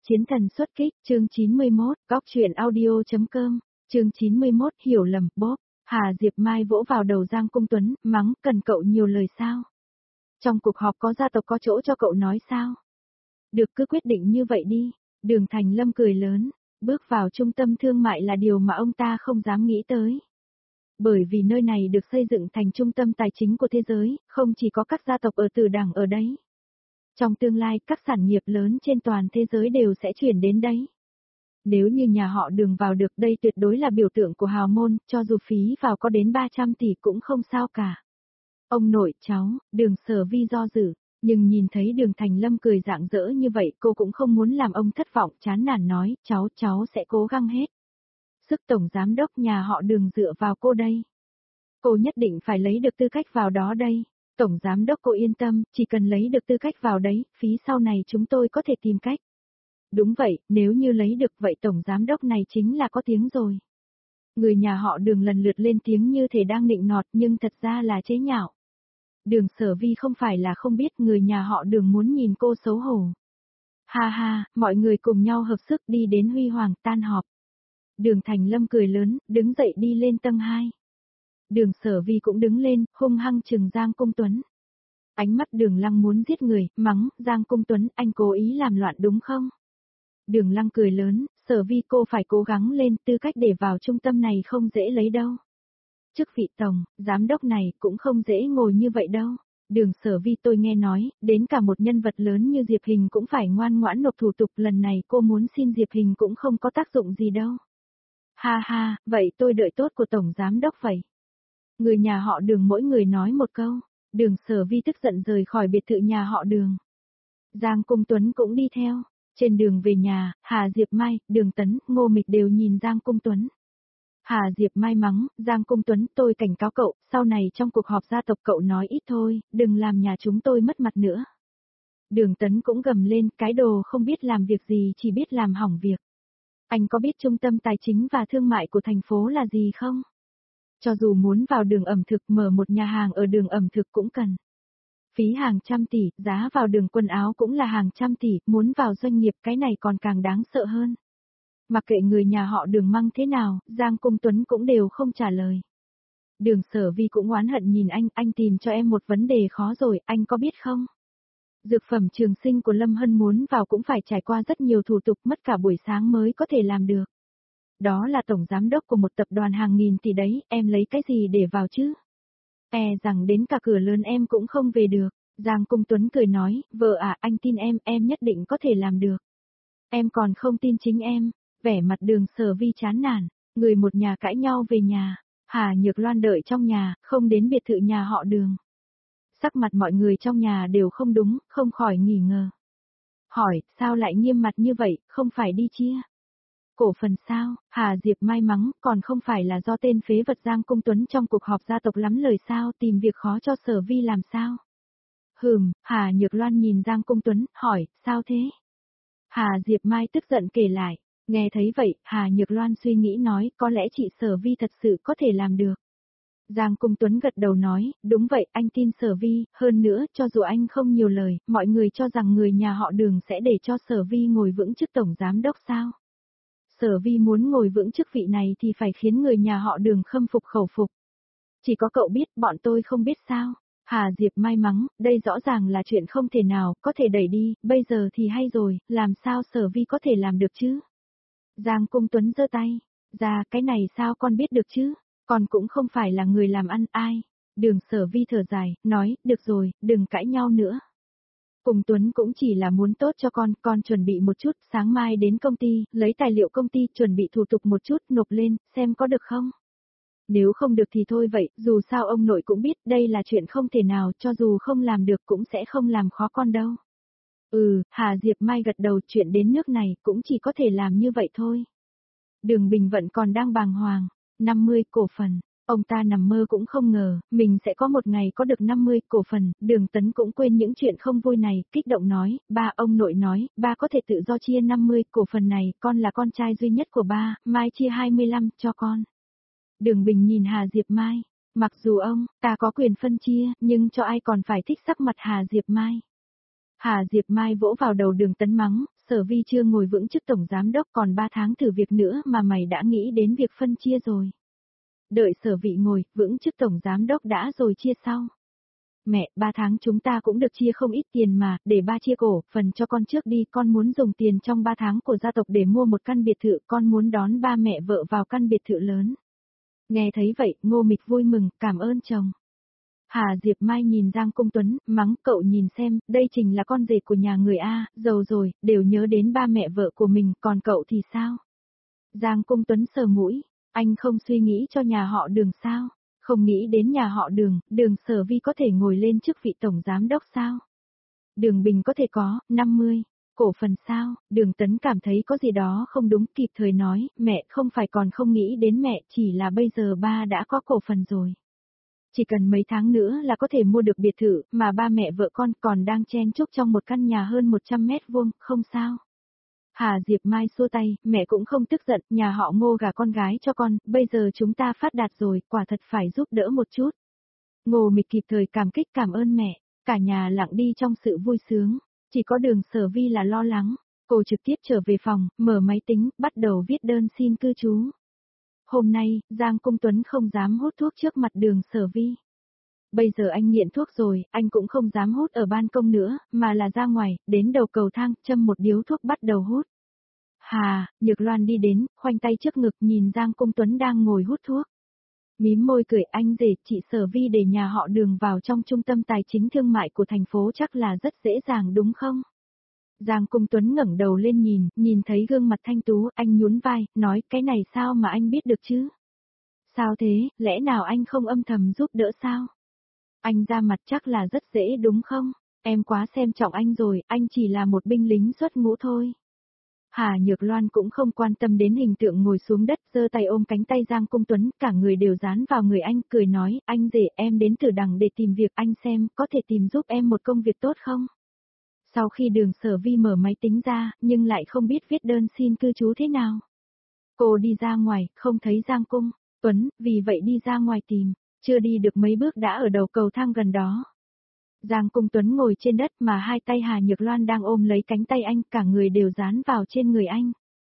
Chiến thần xuất kích, chương 91, góc truyện audio.com, chương 91, hiểu lầm, bóp. Hà Diệp Mai vỗ vào đầu Giang Cung Tuấn, mắng, cần cậu nhiều lời sao? Trong cuộc họp có gia tộc có chỗ cho cậu nói sao? Được, cứ quyết định như vậy đi. Đường Thành Lâm cười lớn, bước vào trung tâm thương mại là điều mà ông ta không dám nghĩ tới. Bởi vì nơi này được xây dựng thành trung tâm tài chính của thế giới, không chỉ có các gia tộc ở Từ Đảng ở đấy. Trong tương lai, các sản nghiệp lớn trên toàn thế giới đều sẽ chuyển đến đấy. Nếu như nhà họ Đường vào được, đây tuyệt đối là biểu tượng của hào môn, cho dù phí vào có đến 300 tỷ cũng không sao cả. Ông nội, cháu, Đường Sở Vi do dự, nhưng nhìn thấy Đường Thành Lâm cười rạng rỡ như vậy, cô cũng không muốn làm ông thất vọng, chán nản nói, cháu sẽ cố gắng hết. Sức tổng giám đốc nhà họ Đường dựa vào cô đây. Cô nhất định phải lấy được tư cách vào đó đây. Tổng giám đốc cô yên tâm, chỉ cần lấy được tư cách vào đấy, phí sau này chúng tôi có thể tìm cách. Đúng vậy, nếu như lấy được vậy tổng giám đốc này chính là có tiếng rồi. Người nhà họ Đường lần lượt lên tiếng như thể đang nịnh nọt nhưng thật ra là chế nhạo. Đường Sở Vi không phải là không biết người nhà họ Đường muốn nhìn cô xấu hổ. Ha ha, mọi người cùng nhau hợp sức đi đến Huy Hoàng tan họp. Đường Thành Lâm cười lớn, đứng dậy đi lên tầng 2. Đường Sở Vi cũng đứng lên, hung hăng trừng Giang Cung Tuấn. Ánh mắt Đường Lăng muốn giết người, mắng, Giang Cung Tuấn, anh cố ý làm loạn đúng không? Đường Lăng cười lớn, Sở Vi cô phải cố gắng lên, tư cách để vào trung tâm này không dễ lấy đâu. Chức vị tổng, giám đốc này cũng không dễ ngồi như vậy đâu. Đường Sở Vi tôi nghe nói, đến cả một nhân vật lớn như Diệp Hình cũng phải ngoan ngoãn nộp thủ tục, lần này cô muốn xin Diệp Hình cũng không có tác dụng gì đâu. Ha ha, vậy tôi đợi tốt của tổng giám đốc vậy. Người nhà họ Đường mỗi người nói một câu, Đường Sở Vi tức giận rời khỏi biệt thự nhà họ Đường. Giang Cung Tuấn cũng đi theo, trên đường về nhà, Hà Diệp Mai, Đường Tấn, Ngô Mịch đều nhìn Giang Cung Tuấn. Hà Diệp Mai mắng, Giang Cung Tuấn tôi cảnh cáo cậu, sau này trong cuộc họp gia tộc cậu nói ít thôi, đừng làm nhà chúng tôi mất mặt nữa. Đường Tấn cũng gầm lên, cái đồ không biết làm việc gì chỉ biết làm hỏng việc. Anh có biết trung tâm tài chính và thương mại của thành phố là gì không? Cho dù muốn vào đường ẩm thực mở một nhà hàng ở đường ẩm thực cũng cần. Phí hàng trăm tỷ, giá vào đường quần áo cũng là hàng trăm tỷ, muốn vào doanh nghiệp cái này còn càng đáng sợ hơn. Mặc kệ người nhà họ Đường măng thế nào, Giang Cung Tuấn cũng đều không trả lời. Đường Sở Vi cũng oán hận nhìn anh tìm cho em một vấn đề khó rồi, anh có biết không? Dược phẩm trường sinh của Lâm Hân muốn vào cũng phải trải qua rất nhiều thủ tục, mất cả buổi sáng mới có thể làm được. Đó là tổng giám đốc của một tập đoàn hàng nghìn tỷ đấy, em lấy cái gì để vào chứ? E rằng đến cả cửa lớn em cũng không về được. Giang Cung Tuấn cười nói, vợ à, anh tin em nhất định có thể làm được. Em còn không tin chính em. Vẻ mặt Đường Sở Vi chán nản, người một nhà cãi nhau về nhà, Hà Nhược Loan đợi trong nhà, không đến biệt thự nhà họ Đường. Sắc mặt mọi người trong nhà đều không đúng, không khỏi nghi ngờ. Hỏi, sao lại nghiêm mặt như vậy, không phải đi chia cổ phần sao? Hà Diệp Mai mắng, còn không phải là do tên phế vật Giang Cung Tuấn trong cuộc họp gia tộc lắm lời sao, tìm việc khó cho Sở Vi làm sao? Hà Nhược Loan nhìn Giang Cung Tuấn, hỏi, sao thế? Hà Diệp Mai tức giận kể lại. Nghe thấy vậy, Hà Nhược Loan suy nghĩ nói, có lẽ chị Sở Vi thật sự có thể làm được. Giang Cung Tuấn gật đầu nói, đúng vậy, anh tin Sở Vi, hơn nữa, cho dù anh không nhiều lời, mọi người cho rằng người nhà họ Đường sẽ để cho Sở Vi ngồi vững chức tổng giám đốc sao? Sở Vi muốn ngồi vững chức vị này thì phải khiến người nhà họ Đường khâm phục khẩu phục. Chỉ có cậu biết, bọn tôi không biết sao? Hà Diệp Mai mắng, đây rõ ràng là chuyện không thể nào, có thể đẩy đi, bây giờ thì hay rồi, làm sao Sở Vi có thể làm được chứ? Giang Cung Tuấn giơ tay, ra cái này sao con biết được chứ, con cũng không phải là người làm ăn ai. Đường Sở Vi thở dài, nói, được rồi, đừng cãi nhau nữa. Cung Tuấn cũng chỉ là muốn tốt cho con chuẩn bị một chút, sáng mai đến công ty, lấy tài liệu công ty, chuẩn bị thủ tục một chút, nộp lên, xem có được không. Nếu không được thì thôi vậy, dù sao ông nội cũng biết đây là chuyện không thể nào, cho dù không làm được cũng sẽ không làm khó con đâu. Hà Diệp Mai gật đầu, chuyện đến nước này cũng chỉ có thể làm như vậy thôi. Đường Bình Vận còn đang bàng hoàng, 50 cổ phần, ông ta nằm mơ cũng không ngờ, mình sẽ có một ngày có được 50 cổ phần, Đường Tấn cũng quên những chuyện không vui này, kích động nói, ba ông nội nói, ba có thể tự do chia 50 cổ phần này, con là con trai duy nhất của ba, mai chia 25 cho con. Đường Bình nhìn Hà Diệp Mai, mặc dù ta có quyền phân chia, nhưng cho ai còn phải thích sắc mặt Hà Diệp Mai. Hà Diệp Mai vỗ vào đầu Đường Tấn mắng, Sở Vi chưa ngồi vững chức tổng giám đốc, còn 3 tháng thử việc nữa mà mày đã nghĩ đến việc phân chia rồi. Đợi Sở Vị ngồi vững chức tổng giám đốc đã rồi chia sau. Mẹ, 3 tháng chúng ta cũng được chia không ít tiền mà, để ba chia cổ, phần cho con trước đi, con muốn dùng tiền trong 3 tháng của gia tộc để mua một căn biệt thự, con muốn đón ba mẹ vợ vào căn biệt thự lớn. Nghe thấy vậy, Ngô Mịch vui mừng, cảm ơn chồng. Hà Diệp Mai nhìn Giang Cung Tuấn, mắng, cậu nhìn xem, đây chính là con rể của nhà người A, giàu rồi, đều nhớ đến ba mẹ vợ của mình, còn cậu thì sao? Giang Cung Tuấn sờ mũi, anh không suy nghĩ cho nhà họ Đường sao? Không nghĩ đến nhà họ Đường, Đường Sở Vi có thể ngồi lên chức vị tổng giám đốc sao? Đường Bình có thể có 50 cổ phần sao? Đường Tấn cảm thấy có gì đó không đúng, kịp thời nói, mẹ không phải còn không nghĩ đến mẹ, chỉ là bây giờ ba đã có cổ phần rồi. Chỉ cần mấy tháng nữa là có thể mua được biệt thự, mà ba mẹ vợ con còn đang chen chúc trong một căn nhà hơn 100 mét vuông, không sao. Hà Diệp Mai xua tay, mẹ cũng không tức giận, nhà họ Ngô gả con gái cho con, bây giờ chúng ta phát đạt rồi, quả thật phải giúp đỡ một chút. Ngô Mịch kịp thời cảm kích cảm ơn mẹ, cả nhà lặng đi trong sự vui sướng, chỉ có Đường Sở Vi là lo lắng. Cô trực tiếp trở về phòng, mở máy tính, bắt đầu viết đơn xin cư trú. Hôm nay, Giang Cung Tuấn không dám hút thuốc trước mặt Đường Sở Vi. Bây giờ anh nghiện thuốc rồi, anh cũng không dám hút ở ban công nữa, mà là ra ngoài, đến đầu cầu thang, châm một điếu thuốc bắt đầu hút. Hà, Nhược Loan đi đến, khoanh tay trước ngực nhìn Giang Cung Tuấn đang ngồi hút thuốc. Mím môi cười, anh rể, chị Sở Vi để nhà họ Đường vào trong trung tâm tài chính thương mại của thành phố chắc là rất dễ dàng đúng không? Giang Cung Tuấn ngẩng đầu lên nhìn thấy gương mặt thanh tú, anh nhún vai, nói cái này sao mà anh biết được chứ? Sao thế, lẽ nào anh không âm thầm giúp đỡ sao? Anh ra mặt chắc là rất dễ đúng không? Em quá xem trọng anh rồi, anh chỉ là một binh lính xuất ngũ thôi. Hà Nhược Loan cũng không quan tâm đến hình tượng ngồi xuống đất, giơ tay ôm cánh tay Giang Cung Tuấn, cả người đều dán vào người anh, cười nói, anh rể em đến Tử Đằng để tìm việc, anh xem, có thể tìm giúp em một công việc tốt không? Sau khi Đường Sở Vi mở máy tính ra, nhưng lại không biết viết đơn xin cư trú thế nào. Cô đi ra ngoài, không thấy Giang Cung Tuấn, vì vậy đi ra ngoài tìm, chưa đi được mấy bước đã ở đầu cầu thang gần đó. Giang Cung Tuấn ngồi trên đất mà hai tay Hà Nhược Loan đang ôm lấy cánh tay anh, cả người đều dán vào trên người anh.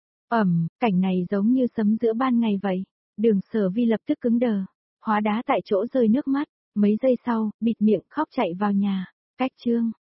Cảnh này giống như sấm giữa ban ngày vậy. Đường Sở Vi lập tức cứng đờ, hóa đá tại chỗ rơi nước mắt, mấy giây sau, bịt miệng khóc chạy vào nhà. Cách chương